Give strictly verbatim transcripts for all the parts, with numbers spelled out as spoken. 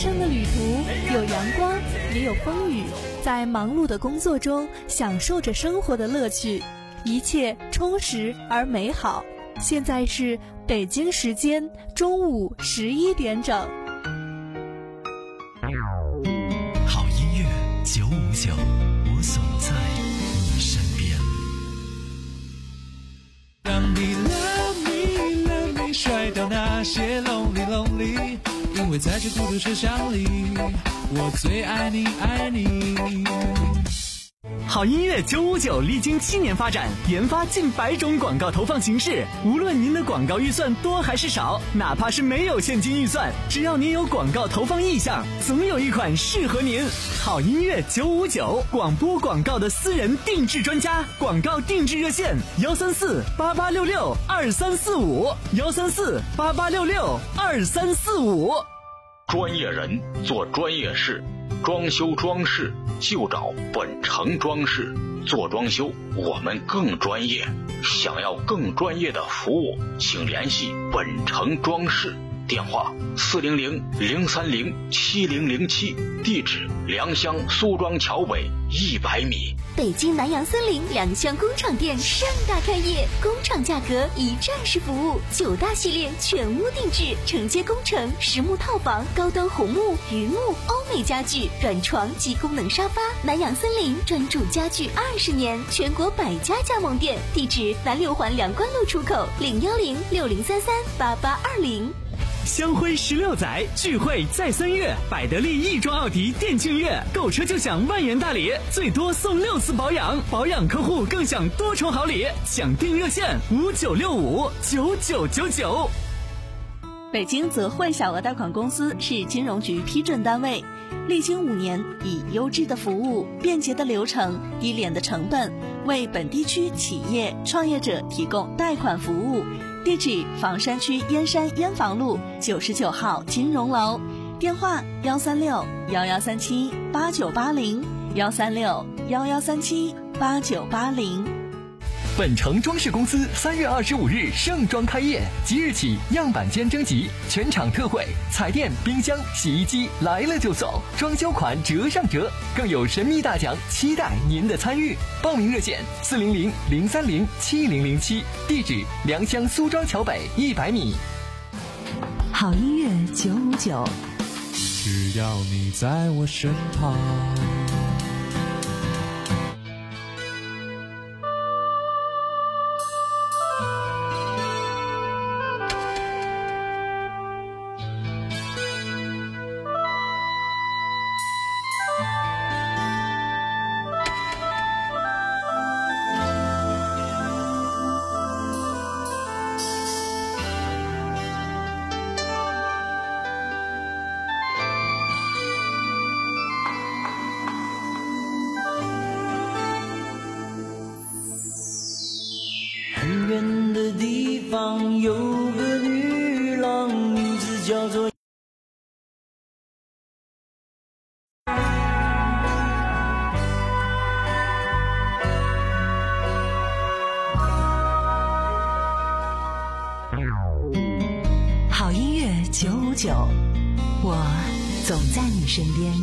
生的旅途有阳光，也有风雨，在忙碌的工作中享受着生活的乐趣，一切充实而美好。现在是北京时间中午十一点整。 好音乐九五九，我总在你身边。 让你 love me love me 甩掉那些 lonely lonely， 因为在这孤独车厢里，我最爱你爱你。 好音乐九五九历经七年发展，研发近百种广告投放形式。无论您的广告预算多还是少，哪怕是没有现金预算，只要您有广告投放意向，总有一款适合您。好音乐九五九，广播广告的私人定制专家，广告定制热线幺三四八八六六二三四五幺三四八八六六二三四五。 专业人做专业事，装修装饰就找本城装饰。做装修我们更专业，想要更专业的服务，请联系本城装饰，电话四零零零三零七零零七，地址良乡苏庄桥北一百米。 北京南洋森林良乡工厂店盛大开业，工厂价格一站式服务，九大系列全屋定制，承接工程、实木套房、高端红木、榆木、欧美家具、软床及功能沙发。南洋森林专注家具二十年，全国百家加盟店，地址南六环梁关路出口零幺零六零三三八八二零。 香辉十六载，聚会在三月，百得利亦庄奥迪店庆月，购车就享万元大礼，最多送六次保养，保养客户更享多重好礼。抢订热线五九六五九九九九。 北京泽惠小额贷款公司是金融局批准单位，历经五年，以优质的服务、便捷的流程、低廉的成本，为本地区企业创业者提供贷款服务。地址：房山区燕山燕房路九十九号金融楼，电话幺三六幺幺三七八九八零幺三六幺幺三七八九八零。 本城装饰公司三月二十五日盛装开业，即日起样板间征集，全场特惠，彩电、冰箱、洗衣机来了就送，装修款折上折，更有神秘大奖，期待您的参与。报名热线四零零零三零七零零七，地址良乡苏庄桥北一百米。 好音乐九五九， 只要你在我身旁。 很远的地方有个女郎，名字叫做好音乐九五九，我总在你身边。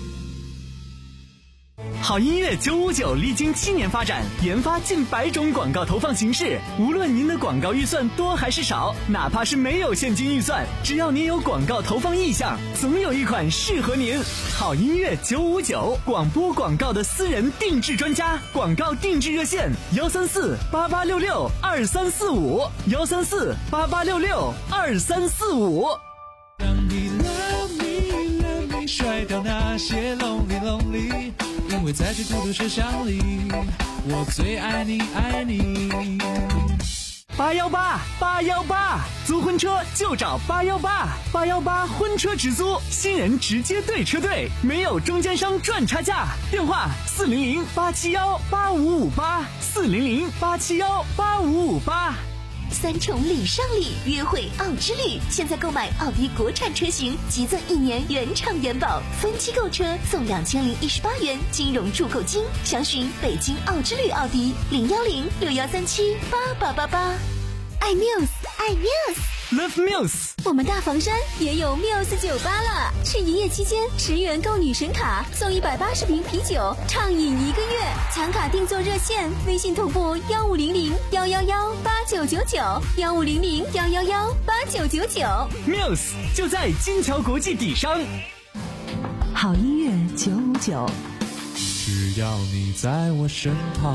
好音乐九五九历经七年发展，研发近百种广告投放形式。无论您的广告预算多还是少，哪怕是没有现金预算，只要您有广告投放意向，总有一款适合您。好音乐九五九，广播广告的私人定制专家，广告定制热线幺三四八八六六二三四五幺三四八八六六二三四五。 让你 love me love me 甩掉那些 lonely lonely，因为在这孤独车厢里，我最爱你爱你。 八幺八八幺八，租婚车就找八幺八，八幺八婚车直租，新人直接对车队，没有中间商赚差价。电话四零零八七幺八五五八，四零零八七幺八五五八。 三重礼上礼，约会奥之旅，现在购买奥迪国产车型，即赠一年原厂原保，分期购车送两千零一十八元金融住购金。详询北京奥之旅奥迪零幺零六幺三七八八八八。爱 Muse， 爱 Muse。 Love Muse。 我们大房山也有 Muse 酒吧了，是营业期间十元购女神卡送一百八十瓶啤酒，畅饮一个月。抢卡订座热线：微信同步幺五零零幺幺幺八九九九幺五零零幺幺幺八九九九。 Muse 就在金桥国际底商。 好音乐九五九， 只要你在我身旁。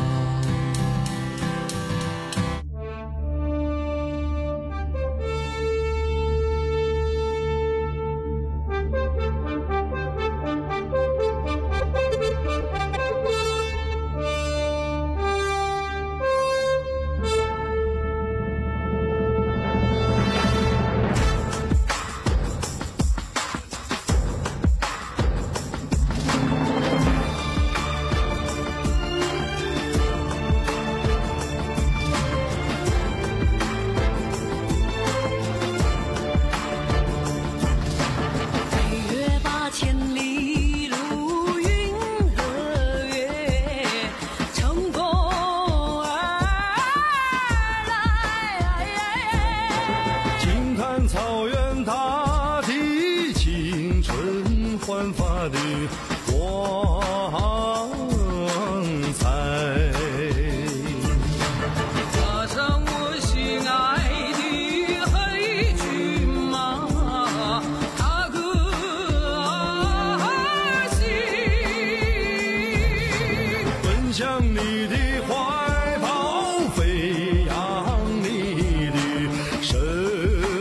草原大地，青春焕发的光彩。 踏上我心爱的黑骏马，踏歌而行， 奔向你的怀抱，飞扬你的身。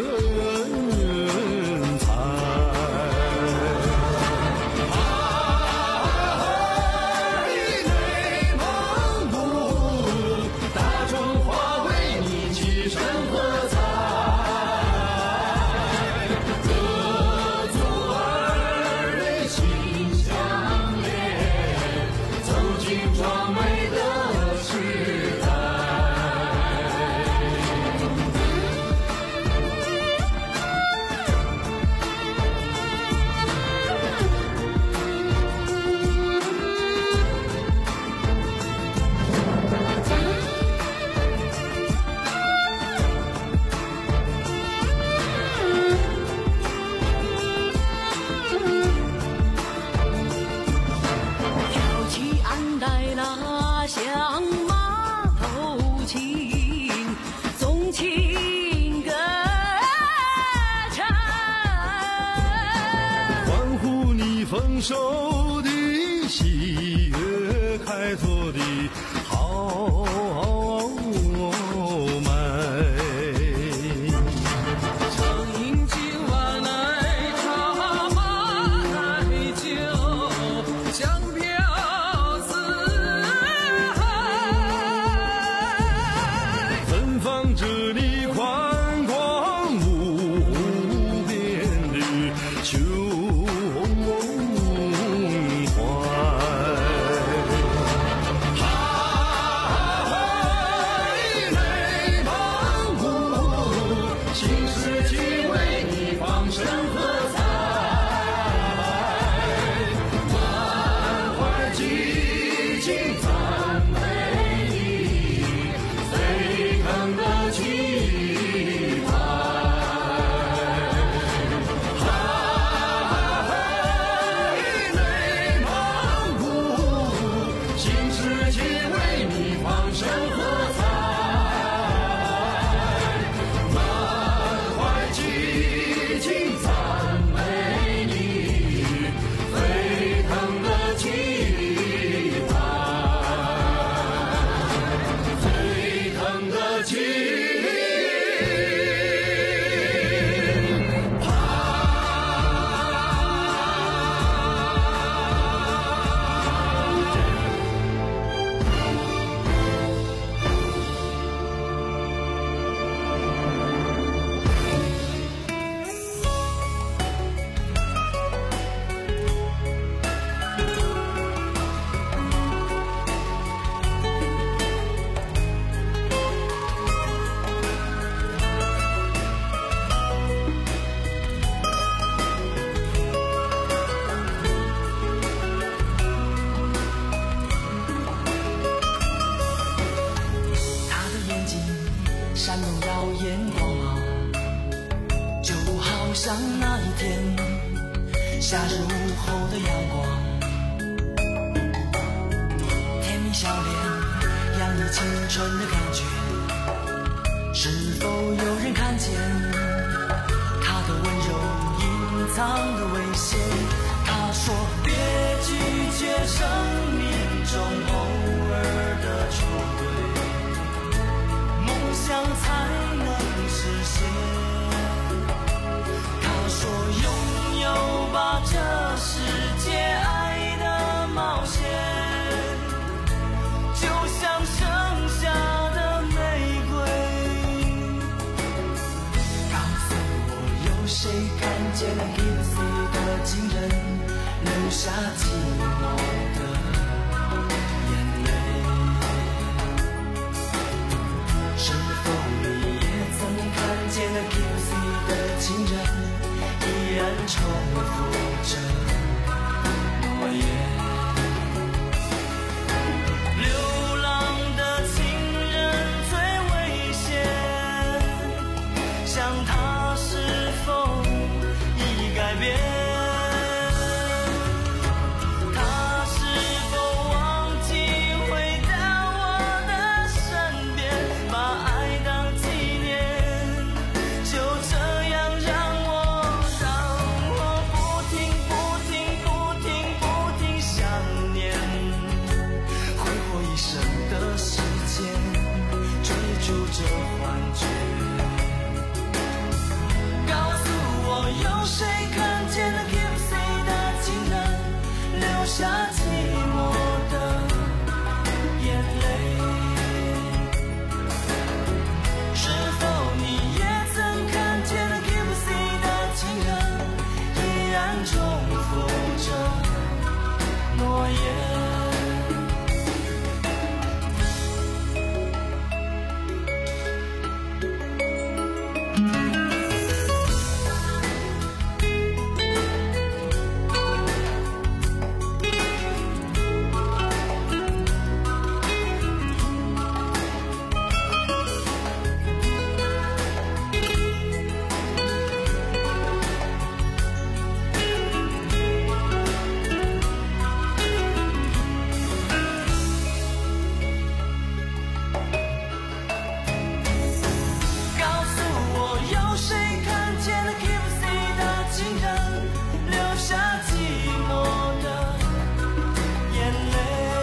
向马头琴，纵情歌唱， 欢呼你丰收的喜悦，开拓的豪迈。 畅饮今晚来茶马来酒，香飘放着你宽广无边的秋像那一天夏日午后的阳光，甜蜜笑脸洋溢青春的感觉，是否有人看见他的温柔隐藏的危险？他说别拒绝生命中偶尔的出轨，梦想才能实现。他说拥有吧这世界爱的冒险，就像盛夏的玫瑰。告诉我有谁看见了 Gypsy 的情人留下寂寞的眼泪？是否你也曾看见了 Gypsy 的情人依然重复着诺言？流浪的情人最危险，想他是否已改变？他是否忘记回到我的身边，把爱当纪念？就这样让我让我不停不停不停不停想念，挥霍一生的时间追逐着幻觉。告诉我有谁看见了 Gypsy 的情人留下寂寞的眼泪？是否你也曾看见了 Gypsy 的情人依然重复着诺言？告诉我有谁看见了 Gypsy 的情人留下寂寞的眼泪？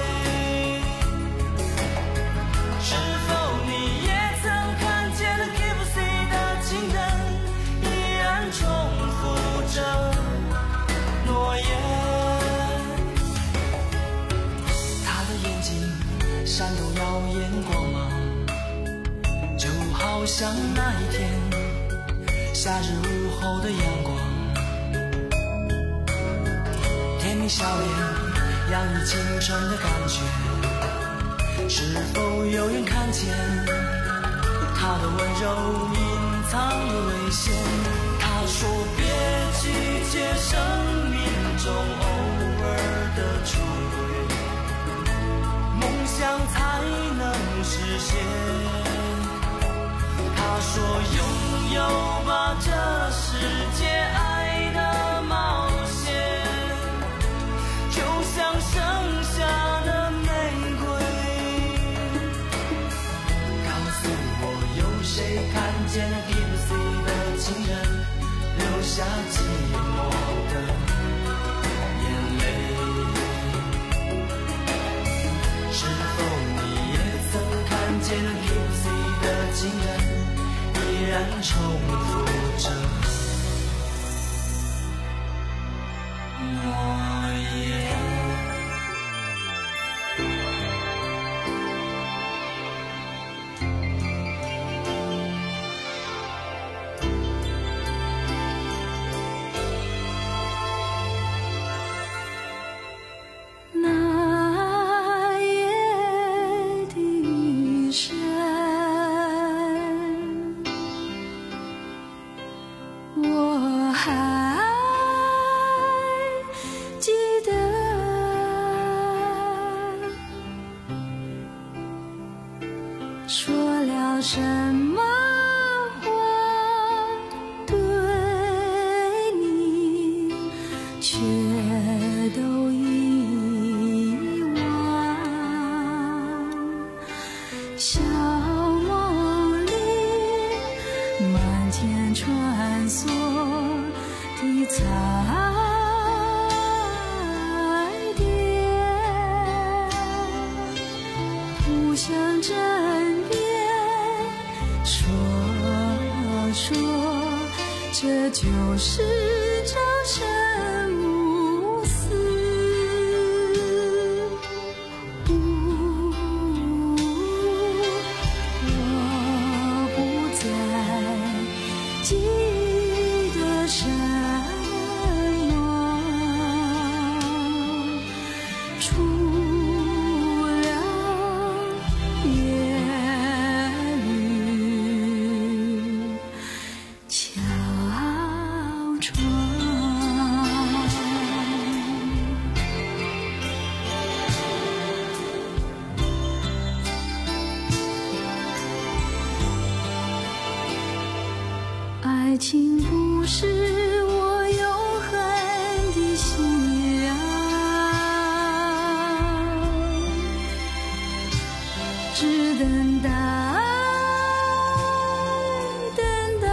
是否你也曾看见了 Gypsy 的情人依然重复着诺言？他的眼睛闪动耀眼光芒，就好像那一天夏日午后的阳光，甜蜜笑脸洋溢青春的感觉。是否有人看见他的温柔隐藏的危险？他说别拒绝生命中偶尔的出轨，梦想才能实现。他说拥有吧这世界爱的冒险，就像盛夏的玫瑰。告诉我有谁看见了 Gypsy 的情人留下寂寞的眼泪？是否你也曾看见了 Gypsy 的情人依然重复着诺言？ 那夜的雨声，我还记得。说了什么话对却都遗忘。小梦里满天穿梭的彩蝶，不想枕边说说，这就是朝生暮死。呜，我不再记得什么，除了夜雨悄窗。爱情不是我永恒的信仰，只等待，等待，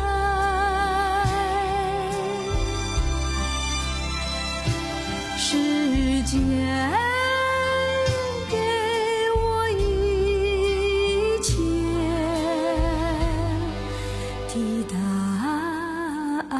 时间给我一切的答案。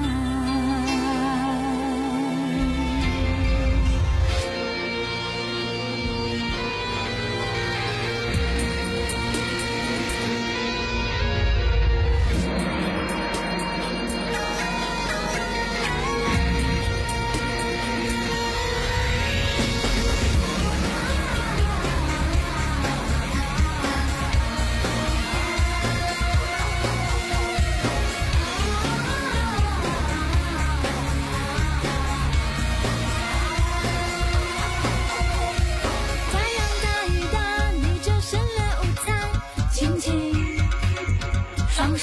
太阳大雨大，你就省略午餐，轻轻爽爽。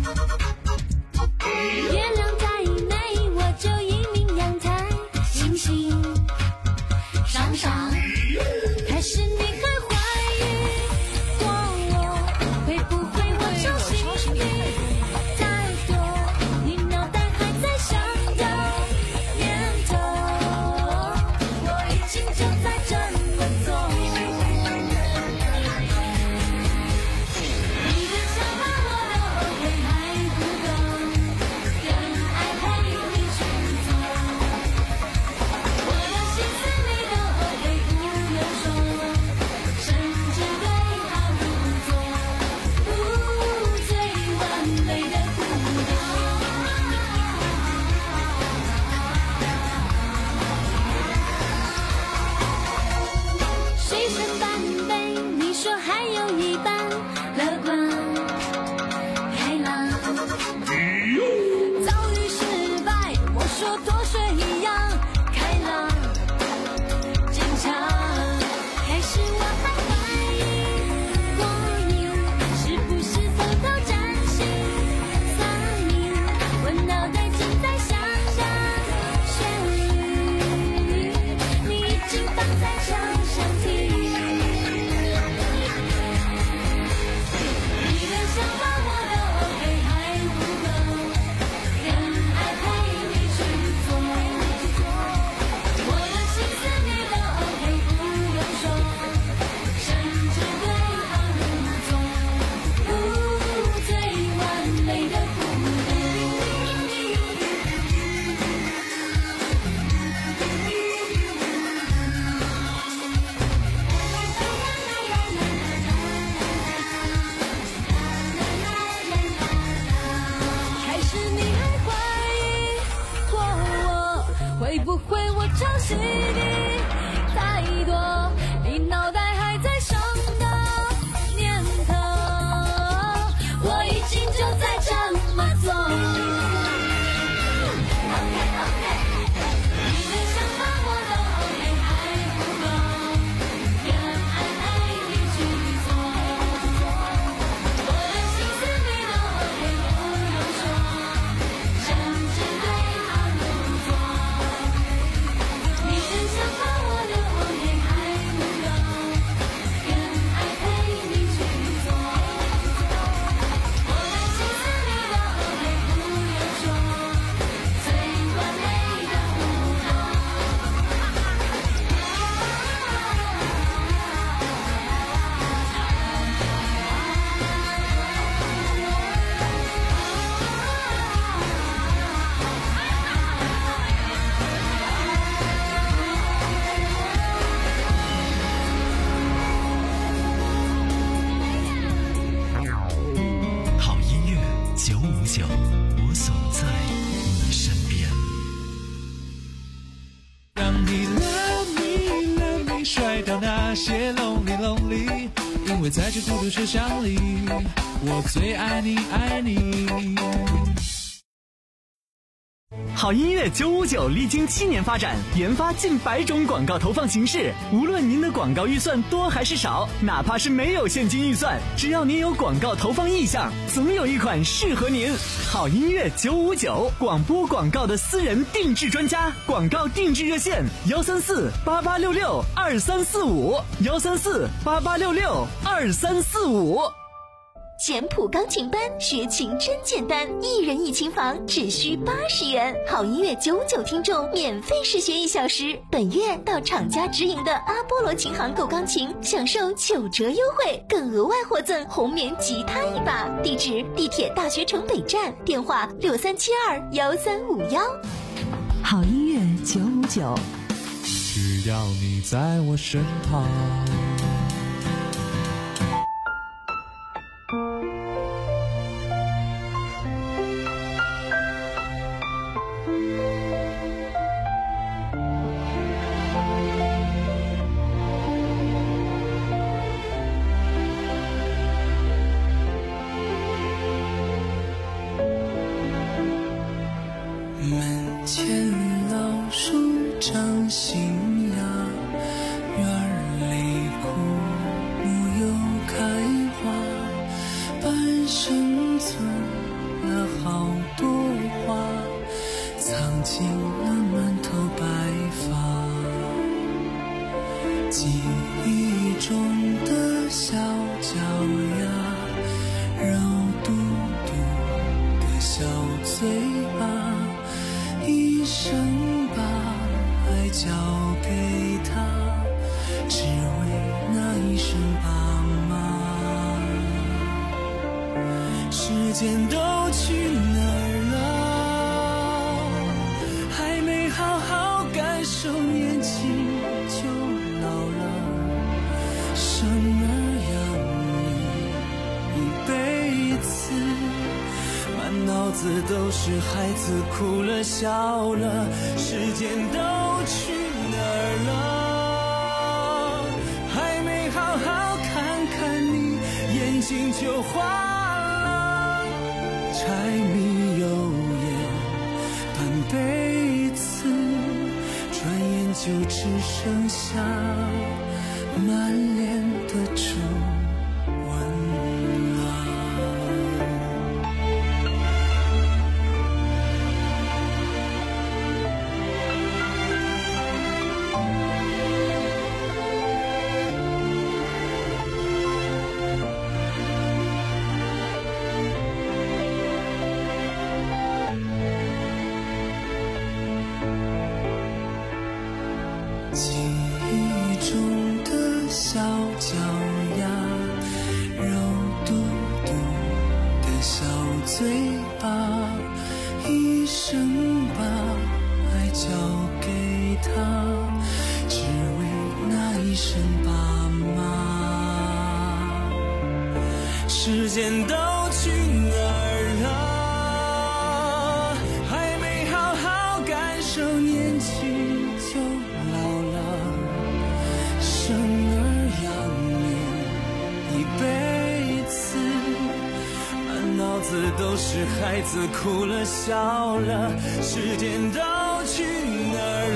月亮在以内，我就一鸣阳台，星星爽爽。开始你还怀疑过我会不会我手心里太多，你脑袋还在想的念头，我已经就在这么做。你的想法我都 OK 还不够，更爱陪你去做。我的心思你都 OK 不用说，甚至对号入座，不最完美的互动。水深半杯，你说还有一半，乐观开朗。遭遇失败，我说多水一样开朗坚强。开始我还怀疑过你是不是偷偷占心撒意，我脑袋正在想象旋律，你已经放在墙上听。你的想法我都 OK 还不够，更爱陪你去做。我的心思你都 OK 不用说，甚至对号入座，不最完美的互动。开始你还怀疑过我会不会我抄袭你太多，你脑袋还在想的念头，我已经就在这么做。OK OK， 你的想法我都 OK 还不够，更爱陪你去做。我的心思你都 OK 不用说，甚至对号入座。 五九，我总在你身边。 让你 love me love me 甩掉那些 lonely lonely， 因为在这孤独车厢里，我最爱你爱你。 好音乐九五九历经七年发展，研发近百种广告投放形式。无论您的广告预算多还是少，哪怕是没有现金预算，只要您有广告投放意向，总有一款适合您。好音乐九五九，广播广告的私人定制专家，广告定制热线：幺三四八八六六二三四五，幺三四八八六六二三四五。 简谱钢琴班学琴真简单，一人一琴房只需八十元。好音乐九五九听众免费试学一小时，本月到厂家直营的阿波罗琴行购钢琴，享受九折优惠，更额外获赠红棉吉他一把。地址：地铁大学城北站，电话六三七二幺三五幺。 好音乐九五九， 只要你在我身旁。 门前老树长新芽，院儿里枯木又开花，半生存了好多话，藏进了满头白发。记忆中的小脚丫，肉嘟嘟的小嘴巴，一生把爱交给他，只为那一声爸妈。时间都去哪儿了？还没好好感受年轻就老了。生儿养女一辈子，满脑子都是孩子哭了笑了，时间都去哪儿了？还没好好看看你，眼睛就花了。柴米油盐半辈子，转眼就只剩下满脸的皱纹。记忆中的小脚丫，肉嘟嘟的小嘴巴，一生把爱交给他，只为那一声爸妈。时间都去哪儿了？还没好好感受年轻就老了。生儿养女一辈子，满脑子都是孩子哭了笑了，时间都去哪儿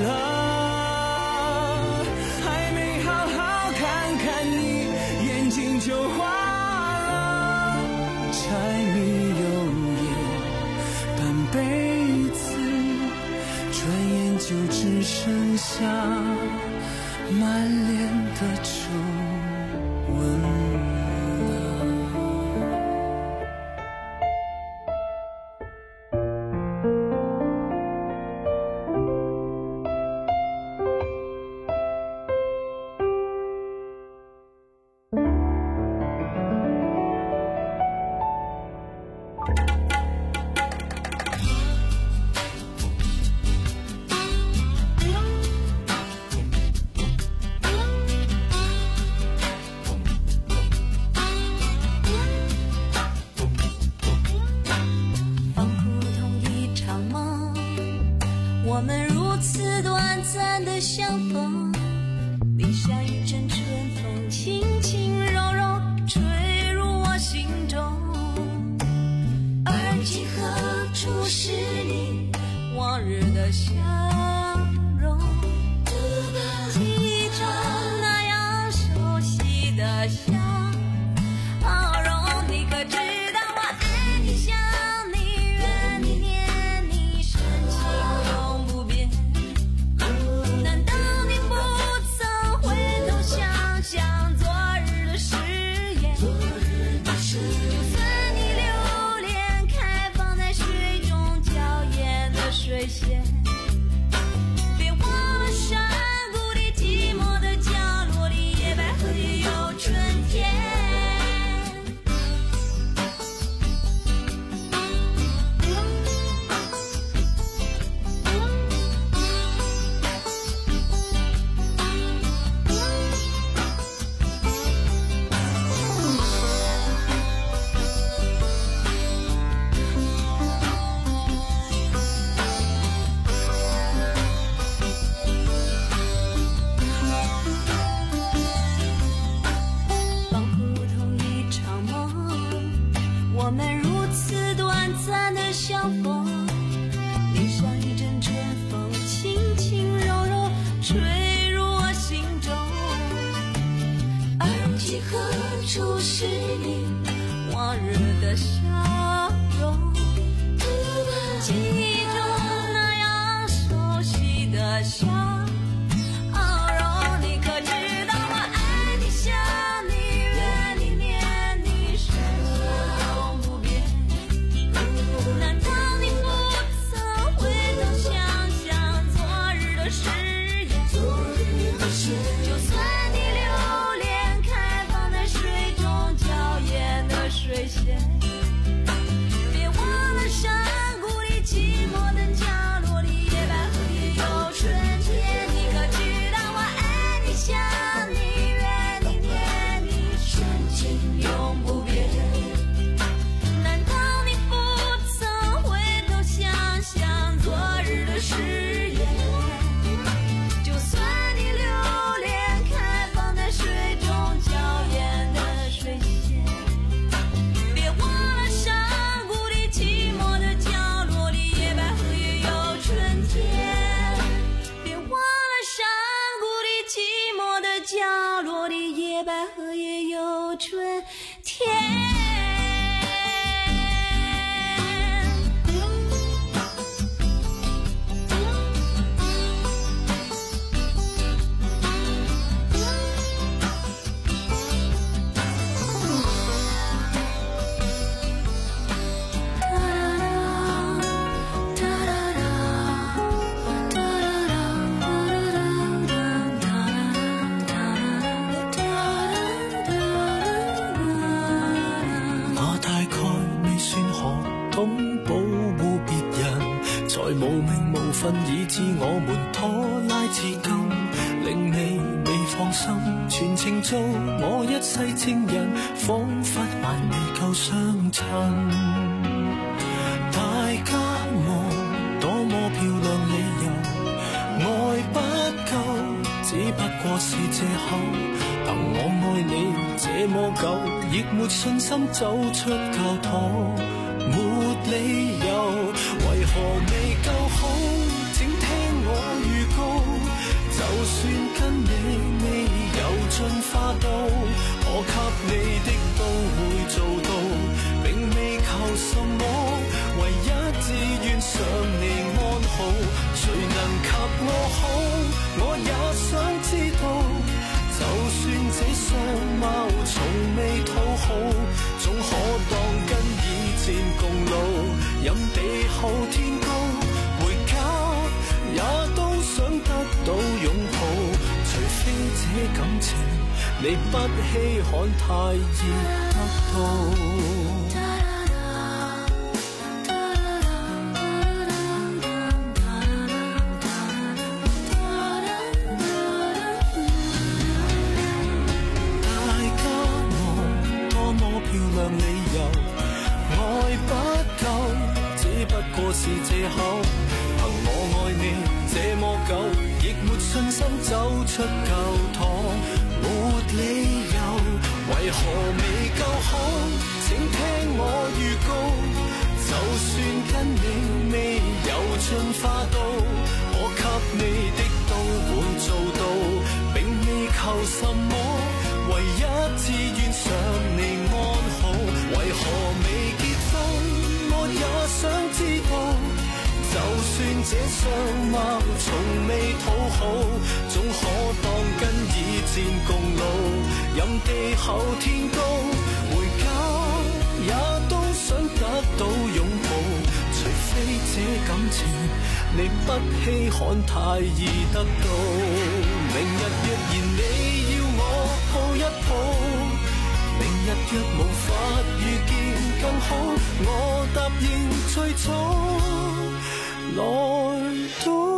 了？还没好好看看你，眼睛就花了。柴米油盐半辈子，转眼就只剩下满脸的皱纹了。 我们如此短暂的相逢，你像一阵春风，轻轻柔柔吹入我心中。而今何处是你往日的笑容？记忆中那样熟悉的笑容，你可知道我爱你想你怨你念你深情永不变？难道你不曾回头想想昨日的誓言？就算你留恋开放在水中娇艳的水仙，别忘了山谷里寂寞的角落里，野百合也有春天。仿佛如同一场梦，我们如此短暂的相逢，你像一阵春风，轻轻柔柔吹入我心中。而今何处是你往日的笑容？记忆中那样熟悉的笑容，你可知道我爱你想你怨你念你深情永不变？难道你不曾回头想想昨日的誓言？就算你留恋开放在水中娇艳的水仙，别忘了山谷里寂寞的角落里，野百合也有春天。你可知道我爱你想你怨你念你深情永不变？难道你不曾回头想想昨日的誓言？就算你留恋开放在水中娇艳的水仙，别忘了山谷里寂寞的角落里，野百合也有春天。别忘了山谷里寂寞的角落里，野百合也有春天。 我大概未算可懂保護別人，才無名無份以致我們拖拉至今，令你未放心，全程做我一世情人，彷彿還未夠相襯。大家望多麼漂亮理由，愛不夠，只不過是借口。憑我愛你這麼久，亦沒信心走出教堂，沒理由，為何未夠好？請聽我預告，就算跟你未有進化到，我給你的都會做到，並未求什麼，唯一只願想你安好。誰能及我好？我也想知道。就算這相貌從未討好，總可當跟以前共老，任地厚天高，回家也都想得到擁抱。除非這感情你不稀罕，太易得到。是借口，憑我愛你這麼久，亦沒信心走出教堂，沒理由，為何未夠好？請聽我預告，就算跟你未有進化到，我給你的都會做到，並未求什麼，唯一志願想你安好。為何未結婚？我也想知道，就算這相貌從未討好，總可當跟以戰共老，任地厚天高，回家也都想得到擁抱，除非這感情你不稀罕太易得到。明日若然你要我抱一抱，明日若無法遇見更好，我答應最早來到。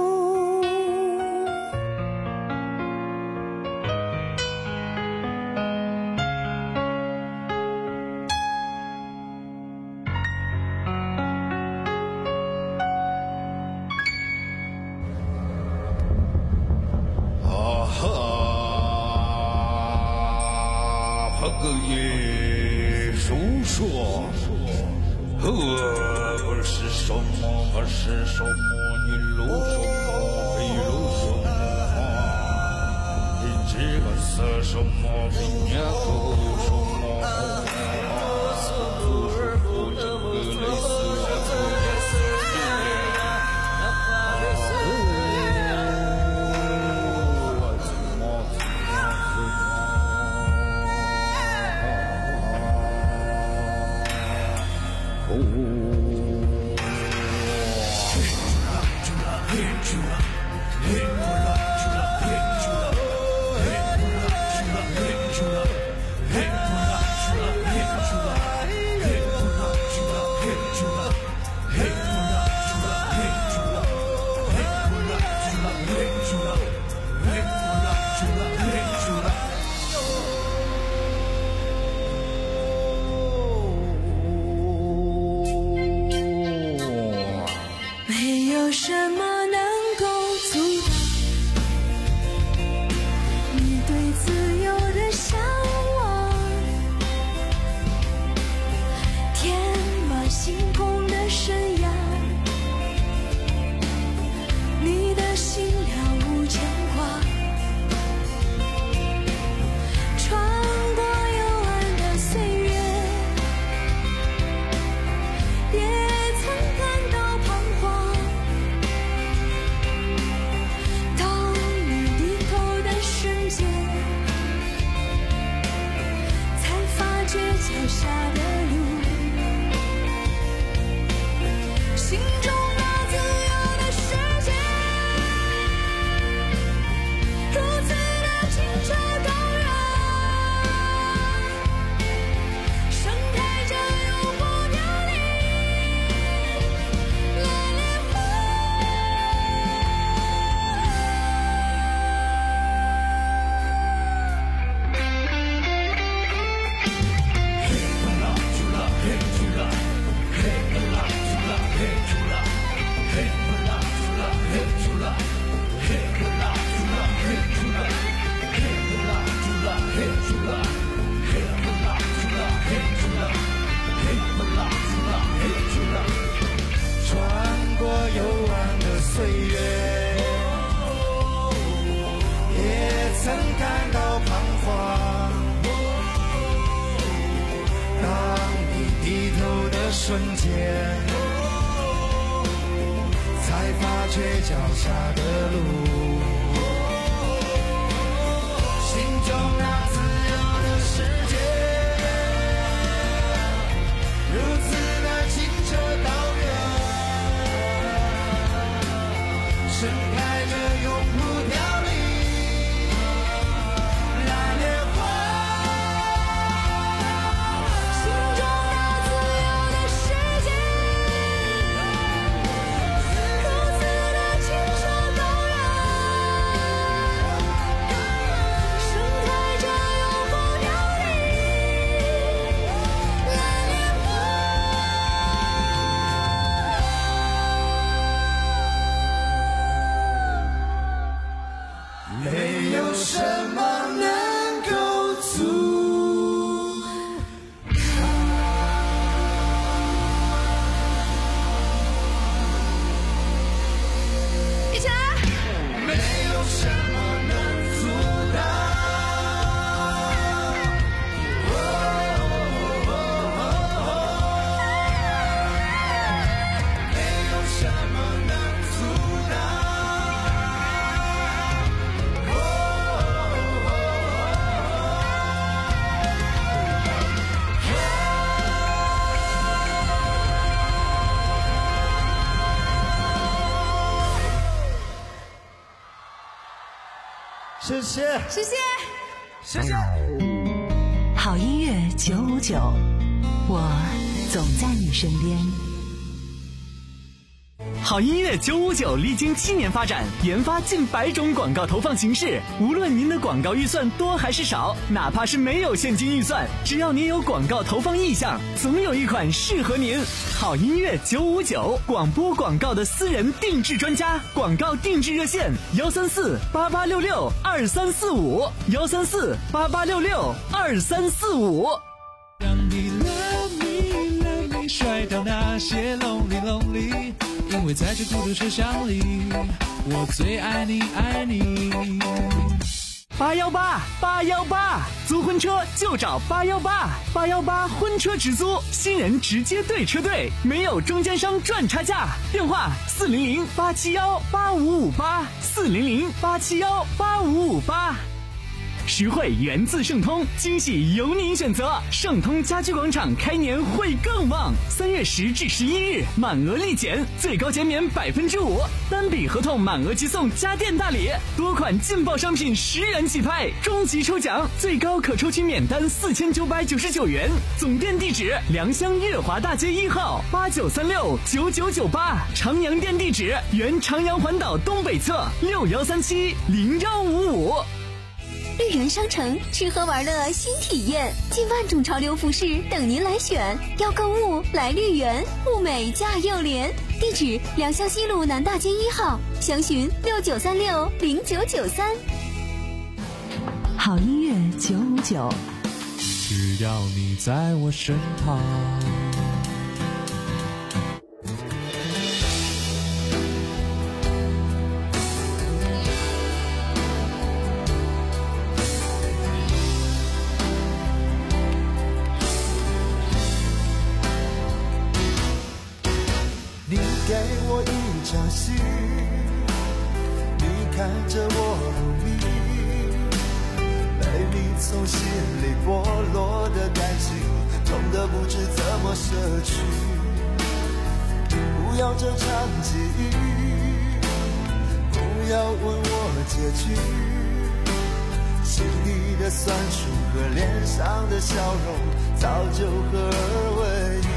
个耶稣说，呃，不是什么，不是什么，你录什么，没录什么，你这个是什么，你念个什么，不这个类似瞬间，才发觉脚下的路，心中那自由的世界，如此的清澈高远，盛开着永不凋零。 如此的清澈高远。 什么能够阻一起来， 没有什么能阻挡。谢谢， 谢谢， 谢谢。 好音乐九五九，我总在你身边。 好音乐九五九历经七年发展，研发近百种广告投放形式。无论您的广告预算多还是少，哪怕是没有现金预算，只要您有广告投放意向，总有一款适合您。好音乐九五九，广播广告的私人定制专家，广告定制热线：幺三四八八六六二三四五，幺三四八八六六二三四五。 让你 love me love me 甩掉那些 lonely lonely， 因为在这孤独车厢里，我最爱你爱你。 八幺八八幺八，租婚车就找八幺八，八幺八婚车直租，新人直接对车队，没有中间商赚差价。电话四零零八七幺八五五八，四零零八七幺八五五八。实惠源自盛通，惊喜由您选择。盛通家居广场开年会更旺，三月十至十一日满额立减，最高减免百分之五，单笔合同满额即送家电大礼，多款劲爆商品十元起拍，终极抽奖最高可抽取免单四千九百九十九元。总店地址：良乡月华大街一号八九三六九九九八，长阳店地址：原长阳环岛东北侧六幺三七零幺五五。 绿园商城吃喝玩乐新体验，近万种潮流服饰等您来选。要购物来绿园，物美价又廉。地址：良乡西路南大街一号，详询六九三六零九九三。 好音乐九五九， 只要你在我身旁。 给我一场戏，你看着我入迷，被你从心里剥落的感情，痛得不知怎么舍去。不要这场记忆，不要问我结局，心里的酸楚和脸上的笑容，早就合二为一。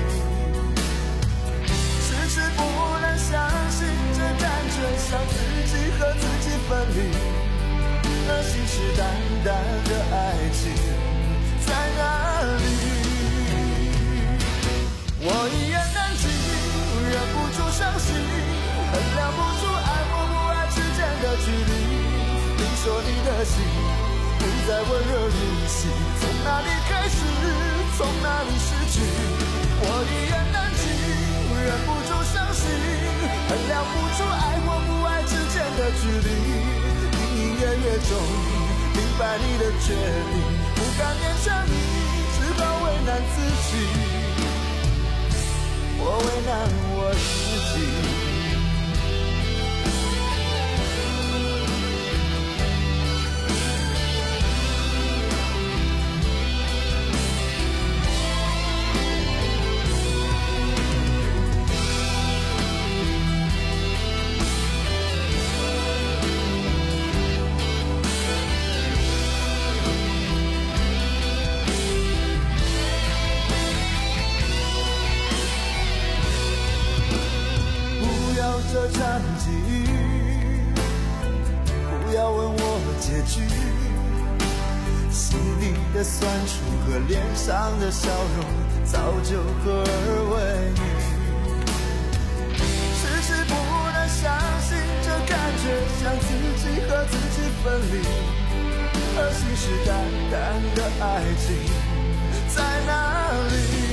是不能相信，这感觉像自己和自己分离。那信誓旦旦的爱情在哪里？我一言难尽，忍不住伤心，衡量不出爱或不爱之间的距离。你说你的心不再温热如昔，从哪里开始，从哪里失去？我一言难尽，忍不住伤心，衡量不出爱或不爱之间的距离。隐隐约约中，明白你的决定，不敢勉强你，只好为难自己。我为难我自己。这场际遇，不要问我结局，心里的酸楚和脸上的笑容，早就合二为一。迟迟不能相信，这感觉像自己和自己分离。 而信誓旦旦的爱情在哪里？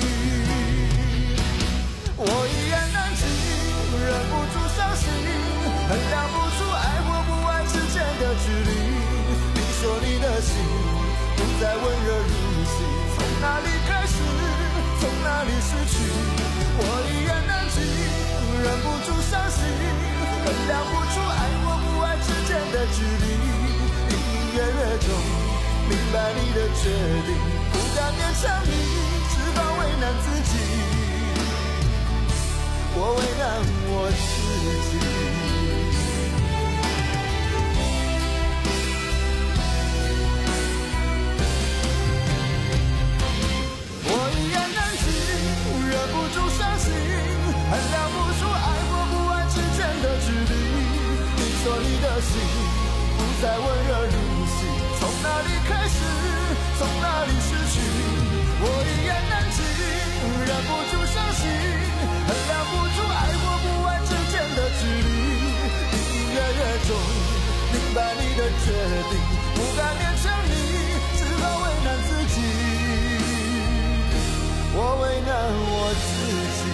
我一言难尽，忍不住伤心，衡量不出爱或不爱之间的距离。你说你的心不再温热如昔，从哪里开始，从哪里失去？我一言难尽，忍不住伤心，衡量不出爱或不爱之间的距离。隐隐约约中明白你的决定，不敢勉强你，只好为难自己，我为难我自己。我一言难尽，忍不住伤心，衡量不出爱或不爱之间的距离。你说你的心不再温热如昔，从哪里开始，从哪里失去？我一言难尽，忍不住伤心，衡量不出爱或不爱之间的距离。隐隐约约中明白你的决定，不敢勉强你，只好为难自己，我为难我自己。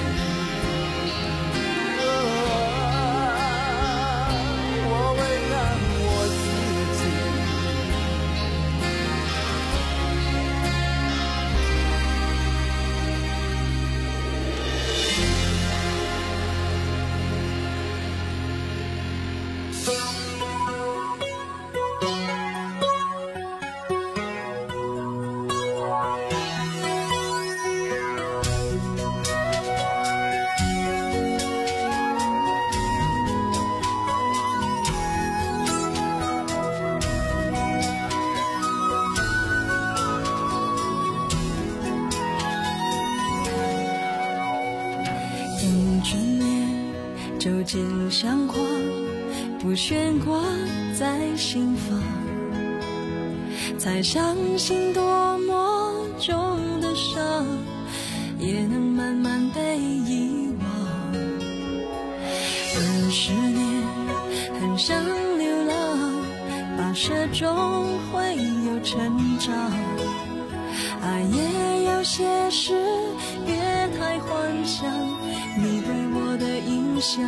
旧景相框，不悬挂在心房，才相信多么重的伤也能慢慢被遗忘。二十年很想流浪，跋涉中会有成长，爱也有些事别太幻想，你对我的影响，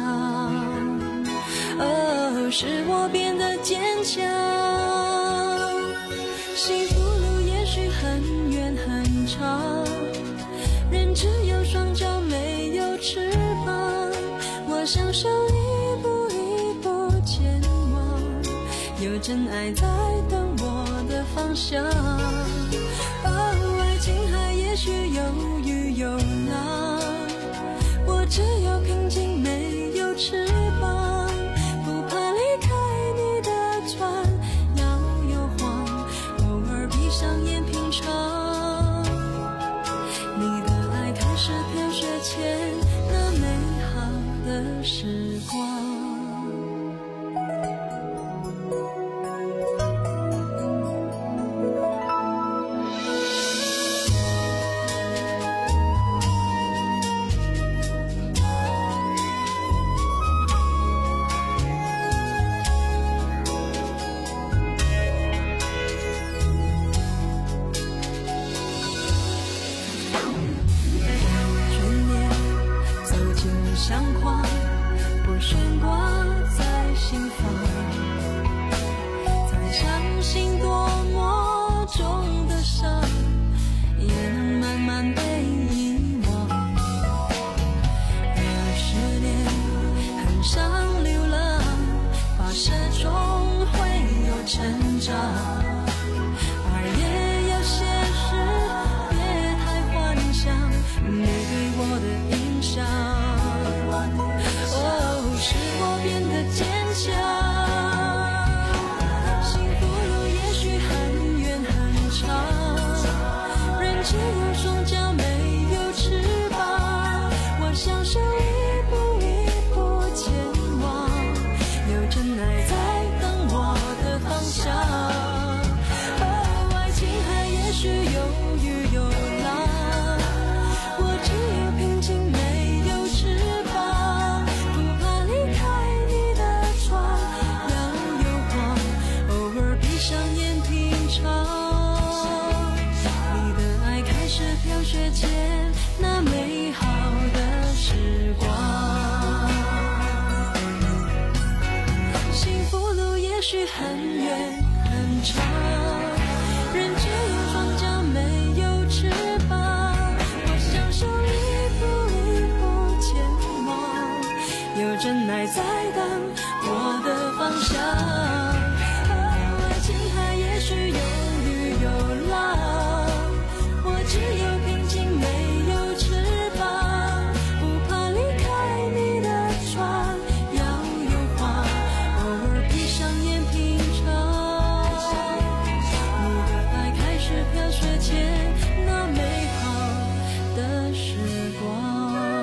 哦，使我变得坚强。幸福路也许很远很长，人只有双脚没有翅膀，我享受一步一步前往，有真爱在等我的方向。哦，爱情海也许有雨有浪，我只有平静没有翅膀，不怕离开你的船摇又晃，偶尔闭上眼品尝你的爱，开始飘雪前那美好的时光。相框不悬挂在心房，才相信多么重的伤也能慢慢被遗忘。二十年很想流浪，跋涉中会有成长，而也有些事别太幻想，你对我的影响，哦，使我变得坚强。幸福路也许很远很长，人只有双脚没有翅膀，我享受一步一步前往，有真爱在等我的方向。哦，爱情海也许有雨有浪，我只有平静没有翅膀，不怕离开你的窗长，人只有双脚没有翅膀，我享受一步一步前往，有真爱在挡我的方向。爱情它也许有雨有浪，我只有平静没有翅膀，不怕离开你的床，要有花，偶尔闭上眼品尝你的爱开始飘雪前那美好的时光。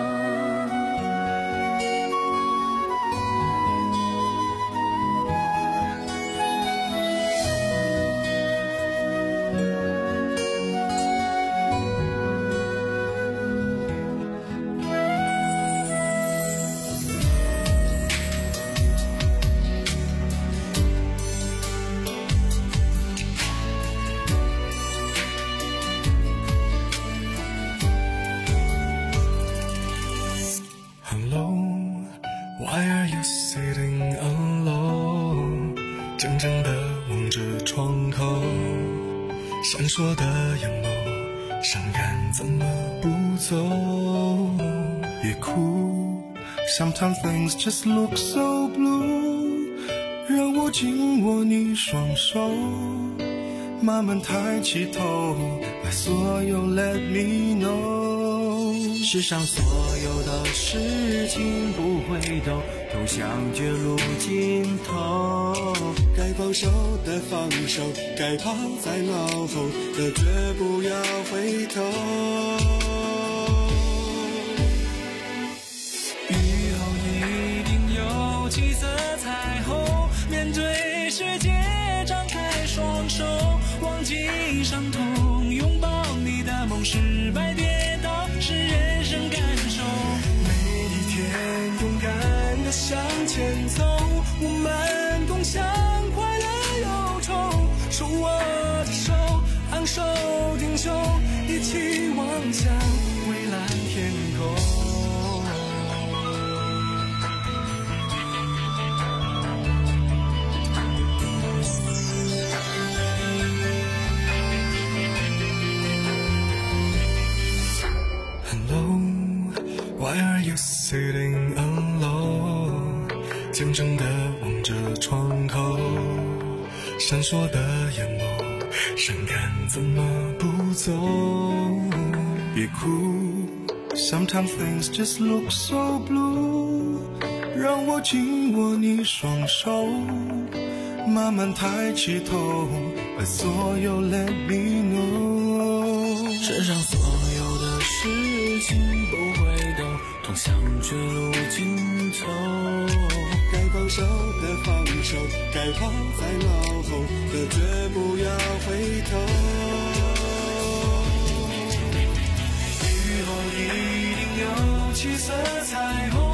Why are you sitting alone？ 怔怔地望着窗口，闪烁的眼眸，伤感怎么不走？别哭 Sometimes things just look so blue， 让我紧握你双手，慢慢抬起头，把所有 let me know。 世上所有的事情不回头，通向绝路尽头。 该放手的放手，该抛在脑后的绝不要回头。 以后一定有七色彩虹，面对世界张开双手，忘记伤痛，拥抱你的梦，失败跌倒是人生感受。每一天勇敢地向前走，我们共享快乐忧愁，手握着手，昂首挺胸，一起望向蔚蓝天空。Why are you sitting alone？ 怔怔地望着窗口，闪烁的眼眸，伤感怎么不走？ 别哭 Sometimes things just look so blue， 让我紧握你双手，慢慢抬起头，把所有 let me know。 世上所有的事情不回头，通向绝路尽头。 该放手的放手，该抛在脑后的绝不要回头。 雨后一定有七色彩虹，